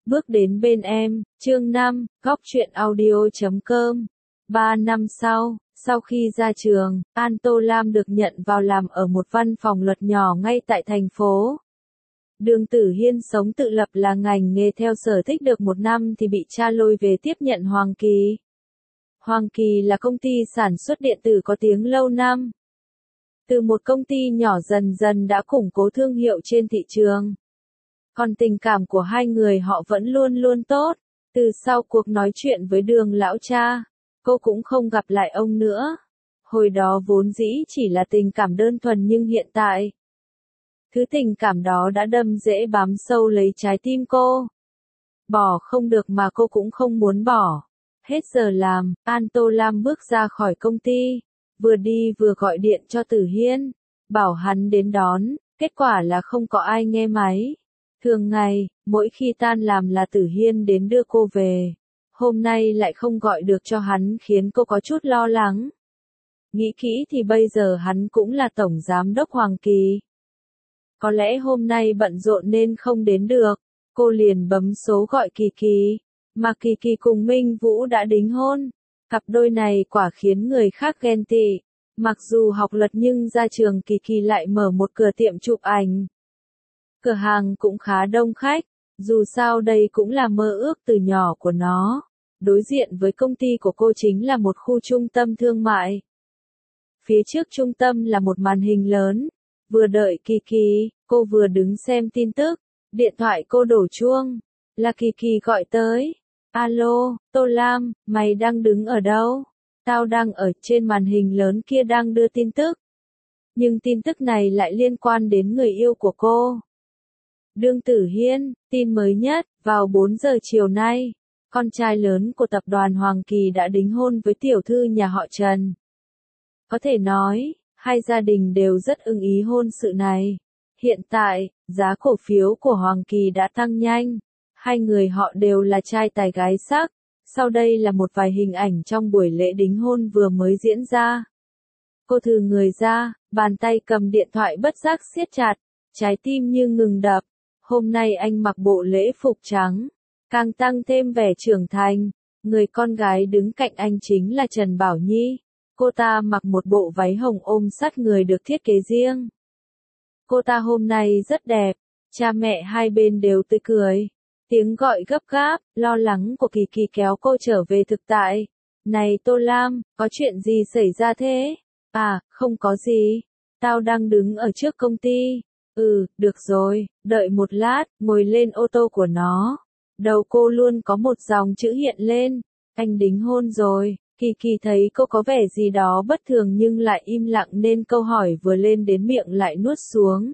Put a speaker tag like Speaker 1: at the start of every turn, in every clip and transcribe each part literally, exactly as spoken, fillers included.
Speaker 1: Bước đến bên em, chương năm, góc truyện audio chấm com. Ba năm sau, sau khi ra trường, An Tô Lam được nhận vào làm ở một văn phòng luật nhỏ ngay tại thành phố. Đường Tử Hiên sống tự lập là ngành nghề theo sở thích được một năm thì bị cha lôi về tiếp nhận Hoàng Kỳ. Hoàng Kỳ là công ty sản xuất điện tử có tiếng lâu năm. Từ một công ty nhỏ dần dần đã củng cố thương hiệu trên thị trường. Còn tình cảm của hai người họ vẫn luôn luôn tốt. Từ sau cuộc nói chuyện với Đường lão cha, cô cũng không gặp lại ông nữa. Hồi đó vốn dĩ chỉ là tình cảm đơn thuần nhưng hiện tại, thứ tình cảm đó đã đâm rễ bám sâu lấy trái tim cô. Bỏ không được mà cô cũng không muốn bỏ. Hết giờ làm, An Tô Lam bước ra khỏi công ty, vừa đi vừa gọi điện cho Tử Hiên, bảo hắn đến đón, kết quả là không có ai nghe máy. Thường ngày, mỗi khi tan làm là Tử Hiên đến đưa cô về. Hôm nay lại không gọi được cho hắn khiến cô có chút lo lắng. Nghĩ kỹ thì bây giờ hắn cũng là tổng giám đốc Hoàng Kỳ. Có lẽ hôm nay bận rộn nên không đến được. Cô liền bấm số gọi Kỳ Kỳ. Mà Kỳ Kỳ cùng Minh Vũ đã đính hôn. Cặp đôi này quả khiến người khác ghen tị. Mặc dù học luật nhưng ra trường Kỳ Kỳ lại mở một cửa tiệm chụp ảnh. Cửa hàng cũng khá đông khách, dù sao đây cũng là mơ ước từ nhỏ của nó. Đối diện với công ty của cô chính là một khu trung tâm thương mại. Phía trước trung tâm là một màn hình lớn. Vừa đợi Kỳ Kỳ, cô vừa đứng xem tin tức. Điện thoại cô đổ chuông. Là Kỳ Kỳ gọi tới. Alo, Tô Lam, mày đang đứng ở đâu? Tao đang ở trên màn hình lớn kia đang đưa tin tức. Nhưng tin tức này lại liên quan đến người yêu của cô. Đường Tử Hiên, tin mới nhất, vào bốn giờ chiều nay, con trai lớn của tập đoàn Hoàng Kỳ đã đính hôn với tiểu thư nhà họ Trần. Có thể nói, hai gia đình đều rất ưng ý hôn sự này. Hiện tại, giá cổ phiếu của Hoàng Kỳ đã tăng nhanh. Hai người họ đều là trai tài gái sắc. Sau đây là một vài hình ảnh trong buổi lễ đính hôn vừa mới diễn ra. Cô thừ người ra, bàn tay cầm điện thoại bất giác siết chặt, trái tim như ngừng đập. Hôm nay anh mặc bộ lễ phục trắng, càng tăng thêm vẻ trưởng thành. Người con gái đứng cạnh anh chính là Trần Bảo Nhi. Cô ta mặc một bộ váy hồng ôm sát người được thiết kế riêng. Cô ta hôm nay rất đẹp, cha mẹ hai bên đều tươi cười. Tiếng gọi gấp gáp, lo lắng của Kỳ Kỳ kéo cô trở về thực tại. Này Tô Lam, có chuyện gì xảy ra thế? À, không có gì. Tao đang đứng ở trước công ty. Ừ, được rồi, đợi một lát, ngồi lên ô tô của nó. Đầu cô luôn có một dòng chữ hiện lên. Anh đính hôn rồi. Kỳ Kỳ thấy cô có vẻ gì đó bất thường nhưng lại im lặng nên câu hỏi vừa lên đến miệng lại nuốt xuống.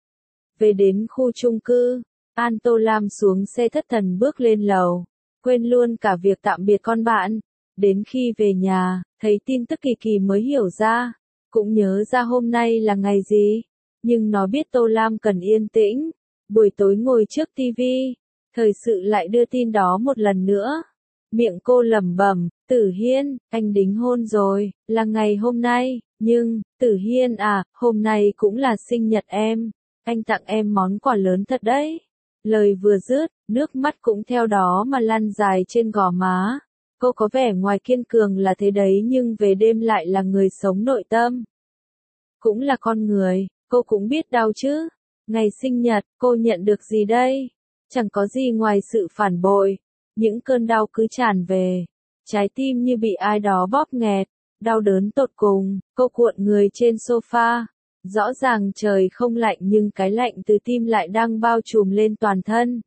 Speaker 1: Về đến khu chung cư, An Tô Lam xuống xe thất thần bước lên lầu. Quên luôn cả việc tạm biệt con bạn. Đến khi về nhà, thấy tin tức Kỳ Kỳ mới hiểu ra. Cũng nhớ ra hôm nay là ngày gì. Nhưng nó biết Tô Lam cần yên tĩnh. Buổi tối ngồi trước tivi, thời sự lại đưa tin đó một lần nữa. Miệng cô lẩm bẩm, Tử Hiên, anh đính hôn rồi, là ngày hôm nay, nhưng, Tử Hiên à, hôm nay cũng là sinh nhật em, anh tặng em món quà lớn thật đấy. Lời vừa dứt, nước mắt cũng theo đó mà lăn dài trên gò má. Cô có vẻ ngoài kiên cường là thế đấy nhưng về đêm lại là người sống nội tâm. Cũng là con người, cô cũng biết đau chứ. Ngày sinh nhật, cô nhận được gì đây? Chẳng có gì ngoài sự phản bội. Những cơn đau cứ tràn về. Trái tim như bị ai đó bóp nghẹt. Đau đớn tột cùng, cô cuộn người trên sofa. Rõ ràng trời không lạnh nhưng cái lạnh từ tim lại đang bao trùm lên toàn thân.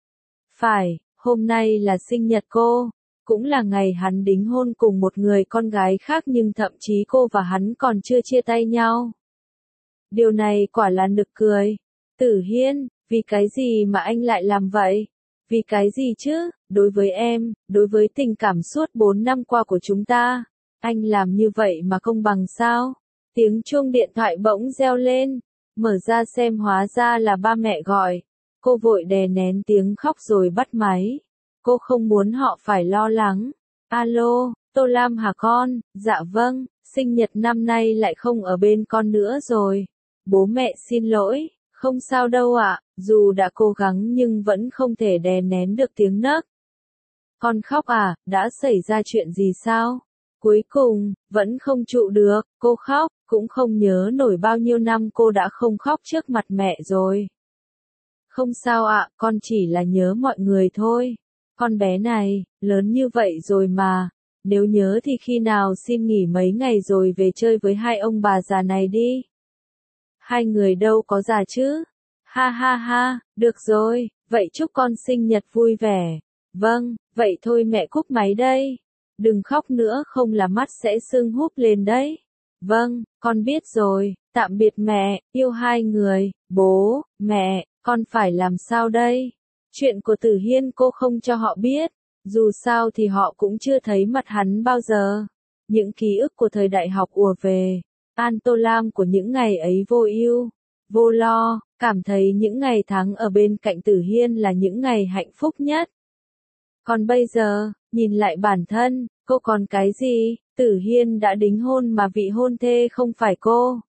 Speaker 1: Phải, hôm nay là sinh nhật cô. Cũng là ngày hắn đính hôn cùng một người con gái khác nhưng thậm chí cô và hắn còn chưa chia tay nhau. Điều này quả là nực cười. Tử Hiên, vì cái gì mà anh lại làm vậy? Vì cái gì chứ? Đối với em, đối với tình cảm suốt bốn năm qua của chúng ta, anh làm như vậy mà không bằng sao? Tiếng chuông điện thoại bỗng reo lên, mở ra xem hóa ra là ba mẹ gọi. Cô vội đè nén tiếng khóc rồi bắt máy. Cô không muốn họ phải lo lắng. Alo, Tô Lam hả con? Dạ vâng, sinh nhật năm nay lại không ở bên con nữa rồi. Bố mẹ xin lỗi, Không sao đâu ạ, dù đã cố gắng nhưng vẫn không thể đè nén được tiếng nấc. Con khóc à, đã xảy ra chuyện gì sao? Cuối cùng, vẫn không trụ được, cô khóc, cũng không nhớ nổi bao nhiêu năm cô đã không khóc trước mặt mẹ rồi. Không sao ạ, con chỉ là nhớ mọi người thôi. Con bé này, lớn như vậy rồi mà. Nếu nhớ thì khi nào xin nghỉ mấy ngày rồi về chơi với hai ông bà già này đi. Hai người đâu có già chứ. Ha ha ha, được rồi, vậy chúc con sinh nhật vui vẻ. Vâng, vậy thôi mẹ cúp máy đây. Đừng khóc nữa không là mắt sẽ sưng húp lên đấy. Vâng, con biết rồi, tạm biệt mẹ, yêu hai người, bố, mẹ, con phải làm sao đây? Chuyện của Tử Hiên cô không cho họ biết, dù sao thì họ cũng chưa thấy mặt hắn bao giờ. Những ký ức của thời đại học ùa về, An Tô Lam của những ngày ấy vô ưu, vô lo, cảm thấy những ngày tháng ở bên cạnh Tử Hiên là những ngày hạnh phúc nhất. Còn bây giờ, nhìn lại bản thân, cô còn cái gì? Tử Hiên đã đính hôn mà vị hôn thê không phải cô.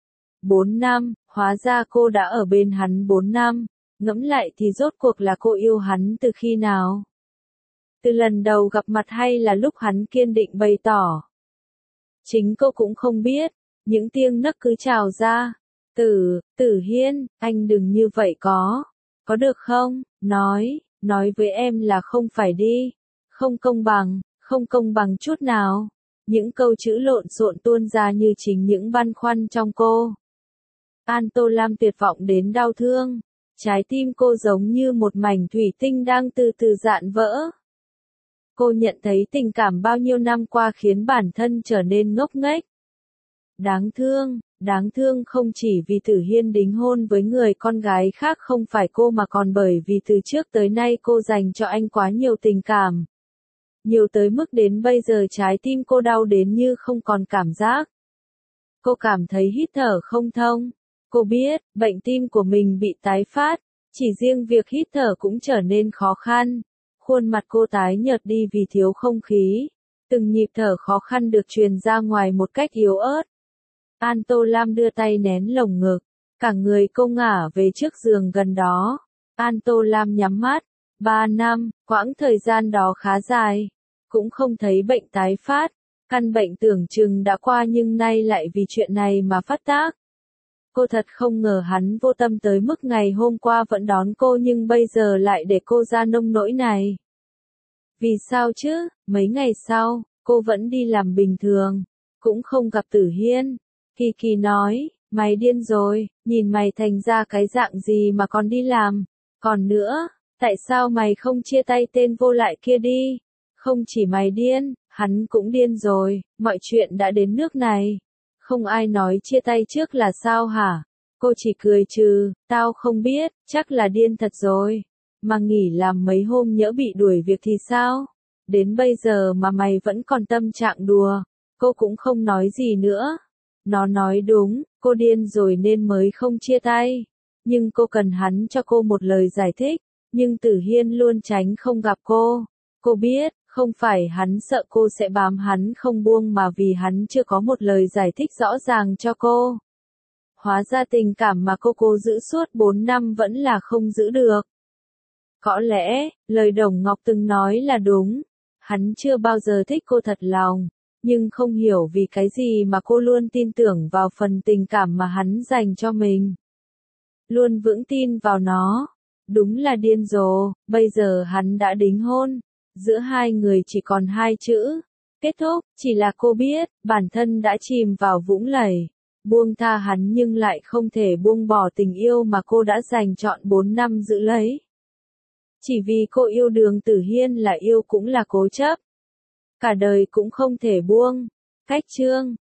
Speaker 1: Bốn năm, hóa ra cô đã ở bên hắn bốn năm. Ngẫm lại thì rốt cuộc là cô yêu hắn từ khi nào? Từ lần đầu gặp mặt hay là lúc hắn kiên định bày tỏ? Chính cô cũng không biết, những tiếng nấc cứ trào ra. Tử, Tử Hiên, anh đừng như vậy có. Có được không? Nói, nói với em là không phải đi. Không công bằng, không công bằng chút nào. Những câu chữ lộn xộn tuôn ra như chính những băn khoăn trong cô. An Tô Lam tuyệt vọng đến đau thương. Trái tim cô giống như một mảnh thủy tinh đang từ từ rạn vỡ. Cô nhận thấy tình cảm bao nhiêu năm qua khiến bản thân trở nên ngốc nghếch. Đáng thương, đáng thương không chỉ vì Tử Hiên đính hôn với người con gái khác không phải cô mà còn bởi vì từ trước tới nay cô dành cho anh quá nhiều tình cảm. Nhiều tới mức đến bây giờ trái tim cô đau đến như không còn cảm giác. Cô cảm thấy hít thở không thông. Cô biết, bệnh tim của mình bị tái phát, chỉ riêng việc hít thở cũng trở nên khó khăn. Khuôn mặt cô tái nhợt đi vì thiếu không khí. Từng nhịp thở khó khăn được truyền ra ngoài một cách yếu ớt. An Tô Lam đưa tay nén lồng ngực. Cả người cô ngả về trước giường gần đó. An Tô Lam nhắm mắt. Ba năm, quãng thời gian đó khá dài. Cũng không thấy bệnh tái phát. Căn bệnh tưởng chừng đã qua nhưng nay lại vì chuyện này mà phát tác. Cô thật không ngờ hắn vô tâm tới mức ngày hôm qua vẫn đón cô nhưng bây giờ lại để cô ra nông nỗi này. Vì sao chứ? Mấy ngày sau, cô vẫn đi làm bình thường. Cũng không gặp Tử Hiên. Kỳ Kỳ nói, mày điên rồi, nhìn mày thành ra cái dạng gì mà còn đi làm. Còn nữa, tại sao mày không chia tay tên vô lại kia đi? Không chỉ mày điên, hắn cũng điên rồi, mọi chuyện đã đến nước này. Không ai nói chia tay trước là sao hả? Cô chỉ cười trừ, tao không biết, chắc là điên thật rồi. Mà nghỉ làm mấy hôm nhỡ bị đuổi việc thì sao? Đến bây giờ mà mày vẫn còn tâm trạng đùa. Cô cũng không nói gì nữa. Nó nói đúng, cô điên rồi nên mới không chia tay. Nhưng cô cần hắn cho cô một lời giải thích. Nhưng Tử Hiên luôn tránh không gặp cô. Cô biết, không phải hắn sợ cô sẽ bám hắn không buông mà vì hắn chưa có một lời giải thích rõ ràng cho cô. Hóa ra tình cảm mà cô cố giữ suốt bốn năm vẫn là không giữ được. Có lẽ, lời Đồng Ngọc từng nói là đúng. Hắn chưa bao giờ thích cô thật lòng. Nhưng không hiểu vì cái gì mà cô luôn tin tưởng vào phần tình cảm mà hắn dành cho mình. Luôn vững tin vào nó. Đúng là điên rồ, bây giờ hắn đã đính hôn. Giữa hai người chỉ còn hai chữ. Kết thúc, chỉ là cô biết, bản thân đã chìm vào vũng lầy. Buông tha hắn nhưng lại không thể buông bỏ tình yêu mà cô đã dành trọn bốn năm giữ lấy. Chỉ vì cô yêu Đường Tử Hiên là yêu cũng là cố chấp. Cả đời cũng không thể buông. Cách chương